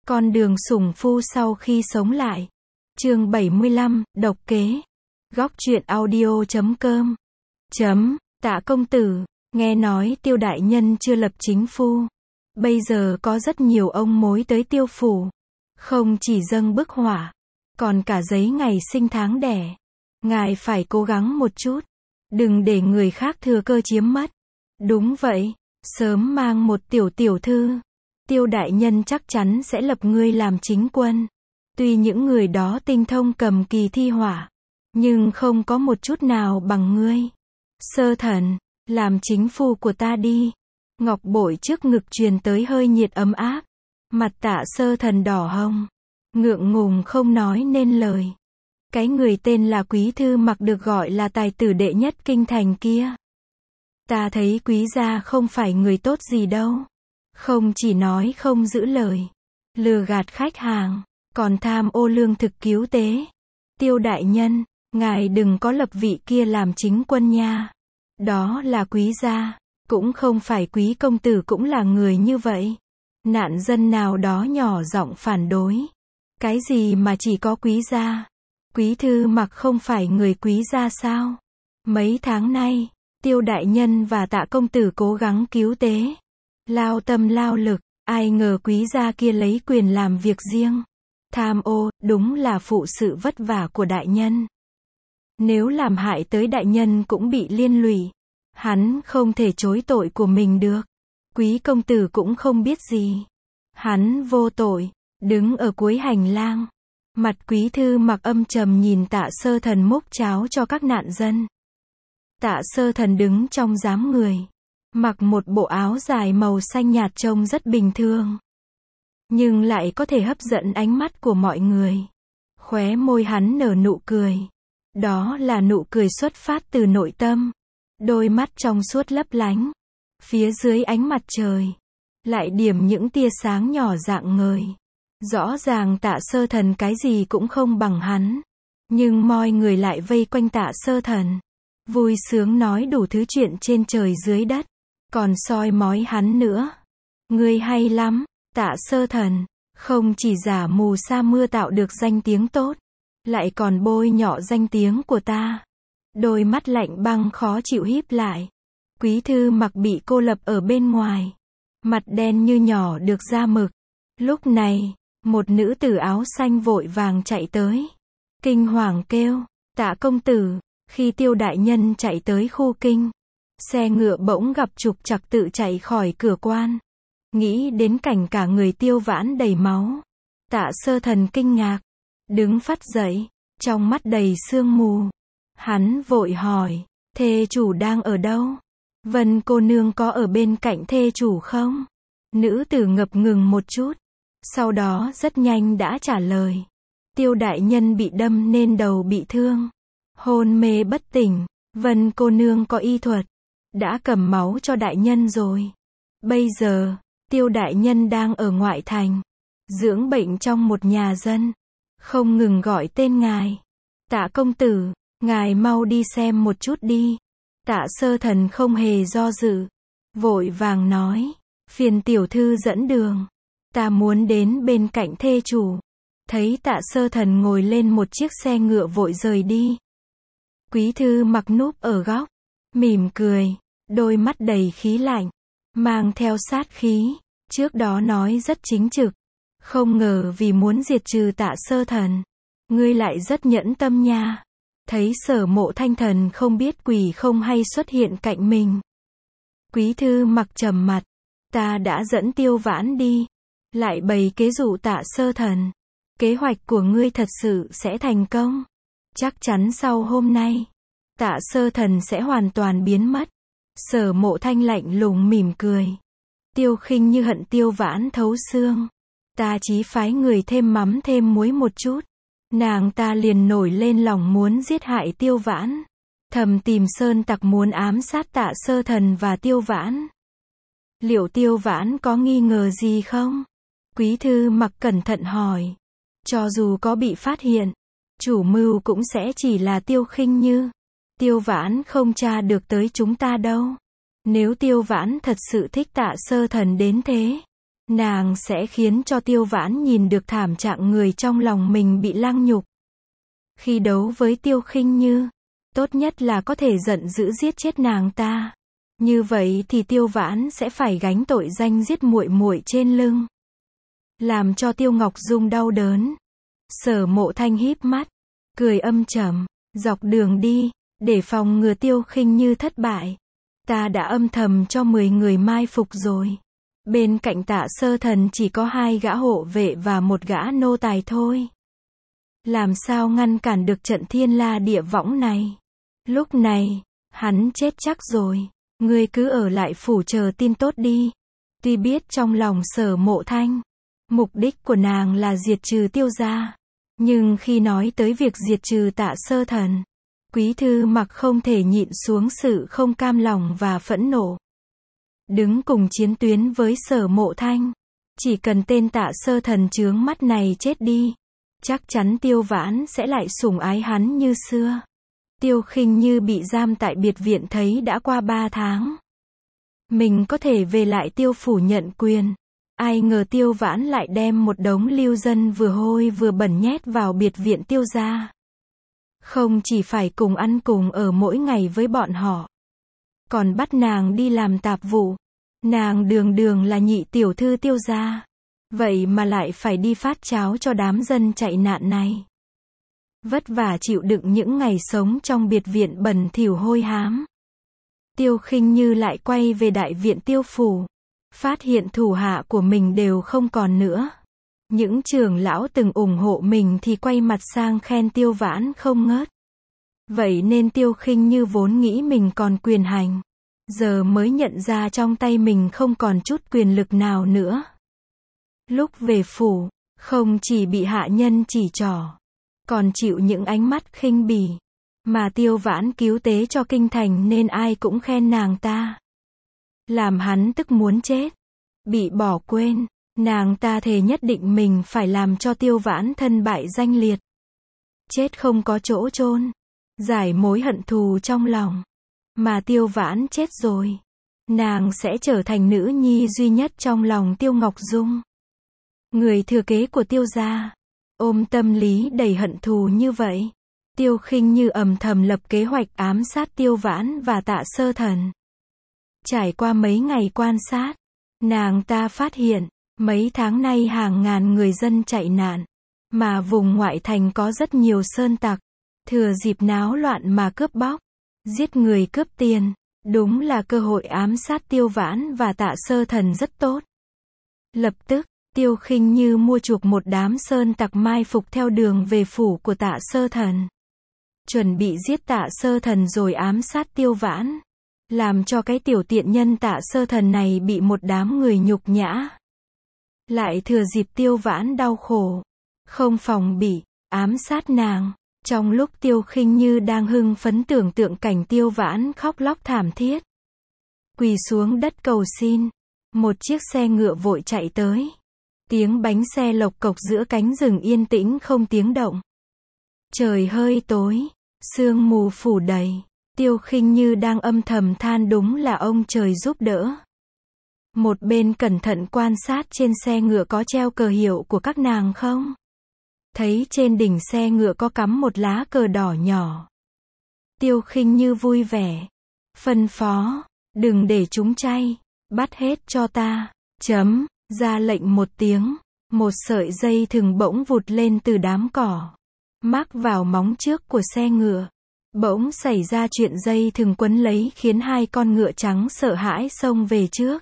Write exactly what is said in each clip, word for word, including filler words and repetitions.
Con đường sủng phu sau khi sống lại. Chương bảy mươi lăm, độc kế. Góc truyện audio chấm com. Chấm, Tạ công tử, nghe nói Tiêu đại nhân chưa lập chính phu. Bây giờ có rất nhiều ông mối tới Tiêu phủ. Không chỉ dâng bức họa, còn cả giấy ngày sinh tháng đẻ. Ngài phải cố gắng một chút. Đừng để người khác thừa cơ chiếm mất. Đúng vậy, sớm mang một tiểu tiểu thư. Tiêu đại nhân chắc chắn sẽ lập ngươi làm chính quân. Tuy những người đó tinh thông cầm kỳ thi họa, nhưng không có một chút nào bằng ngươi. Sơ thần, làm chính phu của ta đi. Ngọc bội trước ngực truyền tới hơi nhiệt ấm áp. Mặt Tạ sơ thần đỏ hồng, ngượng ngùng không nói nên lời. Cái người tên là Quý Thư Mặc được gọi là tài tử đệ nhất kinh thành kia. Ta thấy quý gia không phải người tốt gì đâu. Không chỉ nói không giữ lời, lừa gạt khách hàng, còn tham ô lương thực cứu tế. Tiêu đại nhân, ngài đừng có lập vị kia làm chính quân nha. Đó là quý gia, cũng không phải quý công tử cũng là người như vậy. Nạn dân nào đó nhỏ giọng phản đối. Cái gì mà chỉ có quý gia? Quý Thư Mặc không phải người quý gia sao? Mấy tháng nay, Tiêu đại nhân và Tạ công tử cố gắng cứu tế, lao tâm lao lực, ai ngờ quý gia kia lấy quyền làm việc riêng. Tham ô, đúng là phụ sự vất vả của đại nhân. Nếu làm hại tới đại nhân cũng bị liên lụy, hắn không thể chối tội của mình được. Quý công tử cũng không biết gì. Hắn vô tội, đứng ở cuối hành lang. Mặt Quý Thư Mặc âm trầm nhìn Tạ sơ thần múc cháo cho các nạn dân. Tạ sơ thần đứng trong dáng người, mặc một bộ áo dài màu xanh nhạt trông rất bình thường, nhưng lại có thể hấp dẫn ánh mắt của mọi người. Khóe môi hắn nở nụ cười. Đó là nụ cười xuất phát từ nội tâm. Đôi mắt trong suốt lấp lánh. Phía dưới ánh mặt trời, lại điểm những tia sáng nhỏ rạng ngời. Rõ ràng Tạ sơ thần cái gì cũng không bằng hắn. Nhưng mọi người lại vây quanh Tạ sơ thần. Vui sướng nói đủ thứ chuyện trên trời dưới đất. Còn soi mói hắn nữa. Ngươi hay lắm, Tạ sơ thần. Không chỉ giả mù sa mưa tạo được danh tiếng tốt, lại còn bôi nhọ danh tiếng của ta. Đôi mắt lạnh băng khó chịu híp lại. Quý Thư Mặc bị cô lập ở bên ngoài. Mặt đen như nhỏ được da mực. Lúc này, một nữ tử áo xanh vội vàng chạy tới. Kinh hoàng kêu, Tạ công tử. Khi Tiêu đại nhân chạy tới khu kinh, xe ngựa bỗng gặp trục trặc tự chạy khỏi cửa quan. Nghĩ đến cảnh cả người Tiêu Vãn đầy máu, Tạ sơ thần kinh ngạc, đứng phắt dậy, trong mắt đầy sương mù. Hắn vội hỏi, thê chủ đang ở đâu? Vân cô nương có ở bên cạnh thê chủ không? Nữ tử ngập ngừng một chút, sau đó rất nhanh đã trả lời. Tiêu đại nhân bị đâm nên đầu bị thương, hôn mê bất tỉnh. Vân cô nương có y thuật, đã cầm máu cho đại nhân rồi. Bây giờ, Tiêu đại nhân đang ở ngoại thành, dưỡng bệnh trong một nhà dân, không ngừng gọi tên ngài. Tạ công tử, ngài mau đi xem một chút đi. Tạ sơ thần không hề do dự, vội vàng nói, phiền tiểu thư dẫn đường, ta muốn đến bên cạnh thê chủ. Thấy Tạ sơ thần ngồi lên một chiếc xe ngựa vội rời đi. Quý Thư Mặc núp ở góc, mỉm cười, đôi mắt đầy khí lạnh, mang theo sát khí. Trước đó nói rất chính trực, không ngờ vì muốn diệt trừ Tạ sơ thần, ngươi lại rất nhẫn tâm nha. Thấy Sở Mộ Thanh thần không biết quỷ không hay xuất hiện cạnh mình. Quý Thư Mặc trầm mặt, ta đã dẫn Tiêu Vãn đi, lại bày kế dụ Tạ sơ thần. Kế hoạch của ngươi thật sự sẽ thành công. Chắc chắn sau hôm nay, Tạ sơ thần sẽ hoàn toàn biến mất. Sở Mộ Thanh lạnh lùng mỉm cười. Tiêu Khinh như hận Tiêu Vãn thấu xương. Ta chí phái người thêm mắm thêm muối một chút, nàng ta liền nổi lên lòng muốn giết hại Tiêu Vãn. Thầm tìm sơn tặc muốn ám sát Tạ sơ thần và Tiêu Vãn. Liệu Tiêu Vãn có nghi ngờ gì không? Quý Thư Mặc cẩn thận hỏi. Cho dù có bị phát hiện, chủ mưu cũng sẽ chỉ là Tiêu Khinh Như. Tiêu Vãn không tra được tới chúng ta đâu. Nếu Tiêu Vãn thật sự thích Tạ sơ thần đến thế, nàng sẽ khiến cho Tiêu Vãn nhìn được thảm trạng người trong lòng mình bị lăng nhục. Khi đấu với Tiêu Khinh Như, tốt nhất là có thể giận dữ giết chết nàng ta. Như vậy thì Tiêu Vãn sẽ phải gánh tội danh giết muội muội trên lưng, làm cho Tiêu Ngọc Dung đau đớn. Sở Mộ Thanh híp mắt, cười âm trầm, dọc đường đi, để phòng ngừa Tiêu Khinh Như thất bại, ta đã âm thầm cho mười người mai phục rồi. Bên cạnh Tạ Sơ Thần chỉ có hai gã hộ vệ và một gã nô tài thôi. Làm sao ngăn cản được trận thiên la địa võng này? Lúc này, hắn chết chắc rồi. Ngươi cứ ở lại phủ chờ tin tốt đi. Tuy biết trong lòng Sở Mộ Thanh, mục đích của nàng là diệt trừ Tiêu gia, nhưng khi nói tới việc diệt trừ Tạ Sơ Thần, Quý Thư Mặc không thể nhịn xuống sự không cam lòng và phẫn nộ. Đứng cùng chiến tuyến với Sở Mộ Thanh, chỉ cần tên Tạ Sơ Thần chướng mắt này chết đi, chắc chắn Tiêu Vãn sẽ lại sủng ái hắn như xưa. Tiêu Khinh Như bị giam tại biệt viện thấy đã qua ba tháng. Mình có thể về lại Tiêu phủ nhận quyền. Ai ngờ Tiêu Vãn lại đem một đống lưu dân vừa hôi vừa bẩn nhét vào biệt viện Tiêu gia. Không chỉ phải cùng ăn cùng ở mỗi ngày với bọn họ, còn bắt nàng đi làm tạp vụ. Nàng đường đường là nhị tiểu thư Tiêu gia, vậy mà lại phải đi phát cháo cho đám dân chạy nạn này. Vất vả chịu đựng những ngày sống trong biệt viện bẩn thỉu hôi hám. Tiêu Khinh Như lại quay về đại viện Tiêu phủ, phát hiện thủ hạ của mình đều không còn nữa. Những trưởng lão từng ủng hộ mình thì quay mặt sang khen Tiêu Vãn không ngớt. Vậy nên Tiêu Khinh Như vốn nghĩ mình còn quyền hành, giờ mới nhận ra trong tay mình không còn chút quyền lực nào nữa. Lúc về phủ, không chỉ bị hạ nhân chỉ trỏ, còn chịu những ánh mắt khinh bỉ. Mà Tiêu Vãn cứu tế cho kinh thành nên ai cũng khen nàng ta, làm hắn tức muốn chết. Bị bỏ quên, nàng ta thề nhất định mình phải làm cho Tiêu Vãn thân bại danh liệt, chết không có chỗ chôn, giải mối hận thù trong lòng. Mà Tiêu Vãn chết rồi, nàng sẽ trở thành nữ nhi duy nhất trong lòng Tiêu Ngọc Dung, người thừa kế của Tiêu gia. Ôm tâm lý đầy hận thù như vậy, Tiêu Khinh Như âm thầm lập kế hoạch ám sát Tiêu Vãn và Tạ Sơ Thần. Trải qua mấy ngày quan sát, nàng ta phát hiện, mấy tháng nay hàng ngàn người dân chạy nạn, mà vùng ngoại thành có rất nhiều sơn tặc, thừa dịp náo loạn mà cướp bóc, giết người cướp tiền. Đúng là cơ hội ám sát Tiêu Vãn và Tạ Sơ Thần rất tốt. Lập tức, Tiêu Khinh Như mua chuộc một đám sơn tặc mai phục theo đường về phủ của Tạ Sơ Thần, chuẩn bị giết Tạ Sơ Thần rồi ám sát Tiêu Vãn, làm cho cái tiểu tiện nhân Tạ Sơ Thần này bị một đám người nhục nhã. Lại thừa dịp Tiêu Vãn đau khổ, không phòng bị, ám sát nàng. Trong lúc Tiêu Khinh Như đang hưng phấn tưởng tượng cảnh Tiêu Vãn khóc lóc thảm thiết, quỳ xuống đất cầu xin, một chiếc xe ngựa vội chạy tới. Tiếng bánh xe lộc cộc giữa cánh rừng yên tĩnh không tiếng động. Trời hơi tối, sương mù phủ đầy. Tiêu Khinh Như đang âm thầm than đúng là ông trời giúp đỡ. Một bên cẩn thận quan sát trên xe ngựa có treo cờ hiệu của các nàng không? Thấy trên đỉnh xe ngựa có cắm một lá cờ đỏ nhỏ. Tiêu Khinh Như vui vẻ, phân phó, đừng để chúng chay, bắt hết cho ta. Chấm, ra lệnh một tiếng, một sợi dây thừng bỗng vụt lên từ đám cỏ, mắc vào móng trước của xe ngựa. Bỗng xảy ra chuyện dây thừng quấn lấy khiến hai con ngựa trắng sợ hãi xông về trước.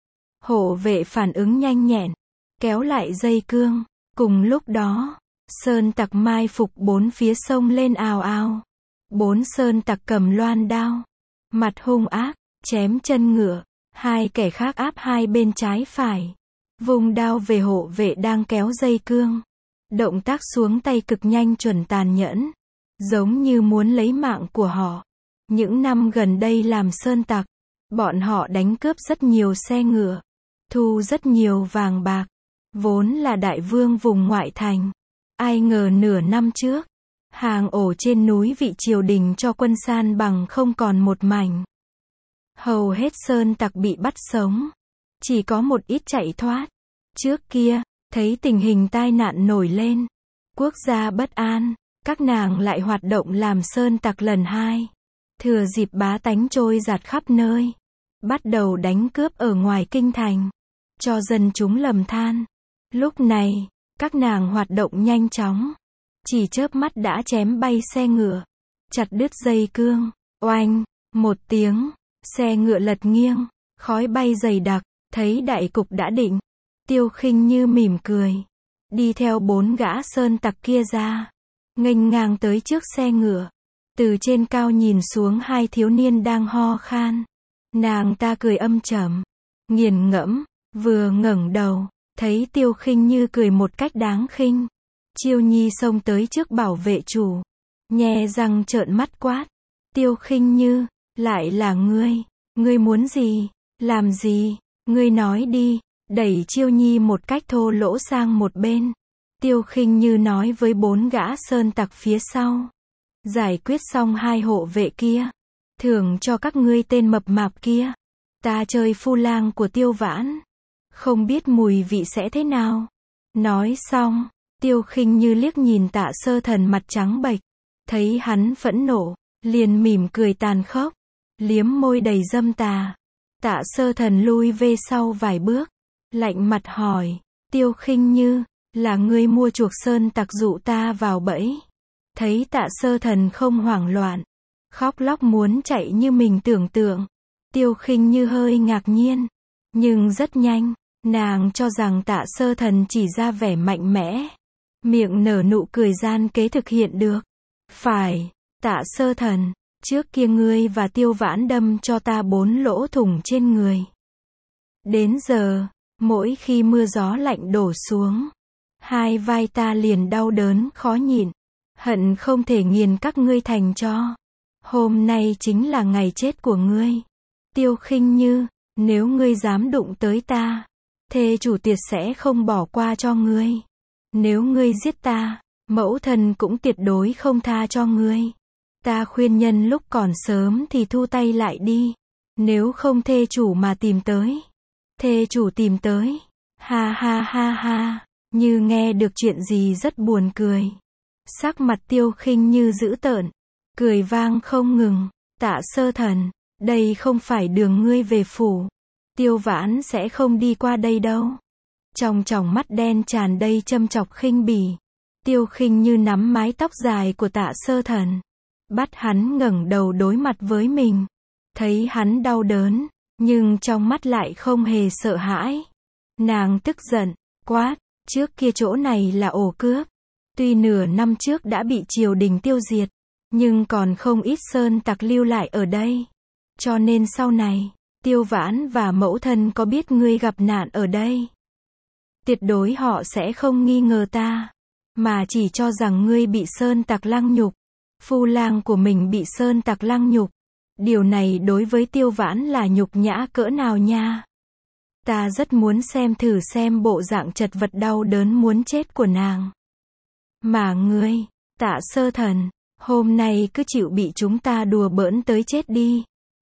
Hộ vệ phản ứng nhanh nhẹn, kéo lại dây cương. Cùng lúc đó, sơn tặc mai phục bốn phía sông lên ào ào. Bốn sơn tặc cầm loan đao, mặt hung ác, chém chân ngựa. Hai kẻ khác áp hai bên trái phải, vùng đao về hộ vệ đang kéo dây cương. Động tác xuống tay cực nhanh chuẩn tàn nhẫn, giống như muốn lấy mạng của họ. Những năm gần đây làm sơn tặc, bọn họ đánh cướp rất nhiều xe ngựa, thu rất nhiều vàng bạc, vốn là đại vương vùng ngoại thành. Ai ngờ nửa năm trước, hàng ổ trên núi vị triều đình cho quân san bằng không còn một mảnh. Hầu hết sơn tặc bị bắt sống, chỉ có một ít chạy thoát. Trước kia, thấy tình hình tai nạn nổi lên, quốc gia bất an, các nàng lại hoạt động làm sơn tặc lần hai. Thừa dịp bá tánh trôi giạt khắp nơi, bắt đầu đánh cướp ở ngoài kinh thành, cho dân chúng lầm than. Lúc này, các nàng hoạt động nhanh chóng, chỉ chớp mắt đã chém bay xe ngựa, chặt đứt dây cương, oanh, một tiếng, xe ngựa lật nghiêng, khói bay dày đặc, thấy đại cục đã định. Tiêu Khinh Như mỉm cười, đi theo bốn gã sơn tặc kia ra, nghênh ngang tới trước xe ngựa, từ trên cao nhìn xuống hai thiếu niên đang ho khan. Nàng ta cười âm trầm, nghiền ngẫm, vừa ngẩng đầu, thấy Tiêu Khinh Như cười một cách đáng khinh. Chiêu Nhi xông tới trước bảo vệ chủ, nhe răng trợn mắt quát, Tiêu Khinh Như, lại là ngươi, ngươi muốn gì, làm gì, ngươi nói đi, đẩy Chiêu Nhi một cách thô lỗ sang một bên. Tiêu Khinh Như nói với bốn gã sơn tặc phía sau, giải quyết xong hai hộ vệ kia, thưởng cho các ngươi tên mập mạp kia. Ta chơi phu lang của Tiêu Vãn, không biết mùi vị sẽ thế nào. Nói xong, Tiêu Khinh Như liếc nhìn Tạ Sơ Thần mặt trắng bệch, thấy hắn phẫn nộ, liền mỉm cười tàn khốc, liếm môi đầy dâm tà. Tạ Sơ Thần lui về sau vài bước, lạnh mặt hỏi, Tiêu Khinh Như, là ngươi mua chuộc sơn tặc dụ ta vào bẫy? Thấy Tạ Sơ Thần không hoảng loạn, khóc lóc muốn chạy như mình tưởng tượng, Tiêu Khinh Như hơi ngạc nhiên, nhưng rất nhanh, nàng cho rằng Tạ Sơ Thần chỉ ra vẻ mạnh mẽ, miệng nở nụ cười gian kế thực hiện được. Phải, Tạ Sơ Thần, trước kia ngươi và Tiêu Vãn đâm cho ta bốn lỗ thủng trên người. Đến giờ, mỗi khi mưa gió lạnh đổ xuống, hai vai ta liền đau đớn khó nhịn, hận không thể nghiền các ngươi thành tro. Hôm nay chính là ngày chết của ngươi. Tiêu Khinh Như, nếu ngươi dám đụng tới ta, thê chủ tuyệt sẽ không bỏ qua cho ngươi. Nếu ngươi giết ta, mẫu thân cũng tuyệt đối không tha cho ngươi. Ta khuyên nhân lúc còn sớm thì thu tay lại đi. Nếu không thê chủ mà tìm tới. Thê chủ tìm tới. Ha ha ha ha. Như nghe được chuyện gì rất buồn cười. Sắc mặt Tiêu Khinh Như dữ tợn, cười vang không ngừng. Tạ Sơ Thần, đây không phải đường ngươi về phủ. Tiêu Vãn sẽ không đi qua đây đâu. Trong tròng mắt đen tràn đầy châm chọc khinh bỉ. Tiêu Khinh Như nắm mái tóc dài của Tạ Sơ Thần, bắt hắn ngẩng đầu đối mặt với mình. Thấy hắn đau đớn, nhưng trong mắt lại không hề sợ hãi. Nàng tức giận, quát, trước kia chỗ này là ổ cướp. Tuy nửa năm trước đã bị triều đình tiêu diệt, nhưng còn không ít sơn tặc lưu lại ở đây. Cho nên sau này, Tiêu Vãn và mẫu thân có biết ngươi gặp nạn ở đây, tuyệt đối họ sẽ không nghi ngờ ta, mà chỉ cho rằng ngươi bị sơn tặc lăng nhục. Phu lang của mình bị sơn tặc lăng nhục. Điều này đối với Tiêu Vãn là nhục nhã cỡ nào nha. Ta rất muốn xem thử xem bộ dạng chật vật đau đớn muốn chết của nàng. Mà ngươi, Tạ Sơ Thần, hôm nay cứ chịu bị chúng ta đùa bỡn tới chết đi.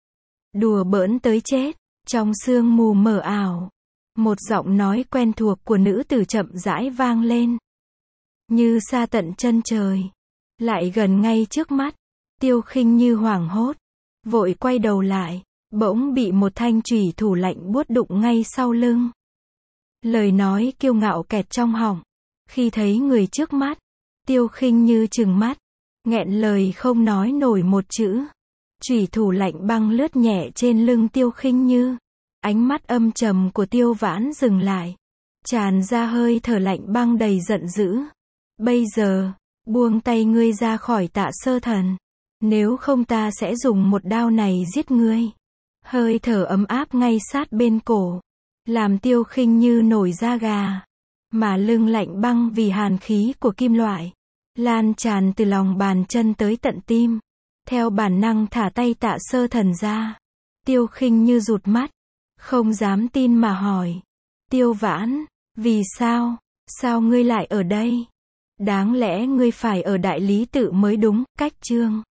Đùa bỡn tới chết. Trong sương mù mờ ảo, một giọng nói quen thuộc của nữ tử chậm rãi vang lên. Như xa tận chân trời, lại gần ngay trước mắt. Tiêu Khinh Như hoảng hốt, vội quay đầu lại, bỗng bị một thanh chủy thủ lạnh buốt đụng ngay sau lưng. Lời nói kiêu ngạo kẹt trong họng. Khi thấy người trước mắt, Tiêu Khinh Như trừng mắt, nghẹn lời không nói nổi một chữ. Chủy thủ lạnh băng lướt nhẹ trên lưng Tiêu Khinh Như. Ánh mắt âm trầm của Tiêu Vãn dừng lại, tràn ra hơi thở lạnh băng đầy giận dữ. Bây giờ, buông tay ngươi ra khỏi Tạ Sơ Thần, nếu không ta sẽ dùng một đao này giết ngươi. Hơi thở ấm áp ngay sát bên cổ, làm Tiêu Khinh Như nổi da gà, mà lưng lạnh băng vì hàn khí của kim loại, lan tràn từ lòng bàn chân tới tận tim. Theo bản năng thả tay Tạ Sơ Thần ra. Tiêu Khinh Như rụt mắt, không dám tin mà hỏi, Tiêu Vãn, vì sao, sao ngươi lại ở đây? Đáng lẽ ngươi phải ở Đại Lý Tự mới đúng. Cách chương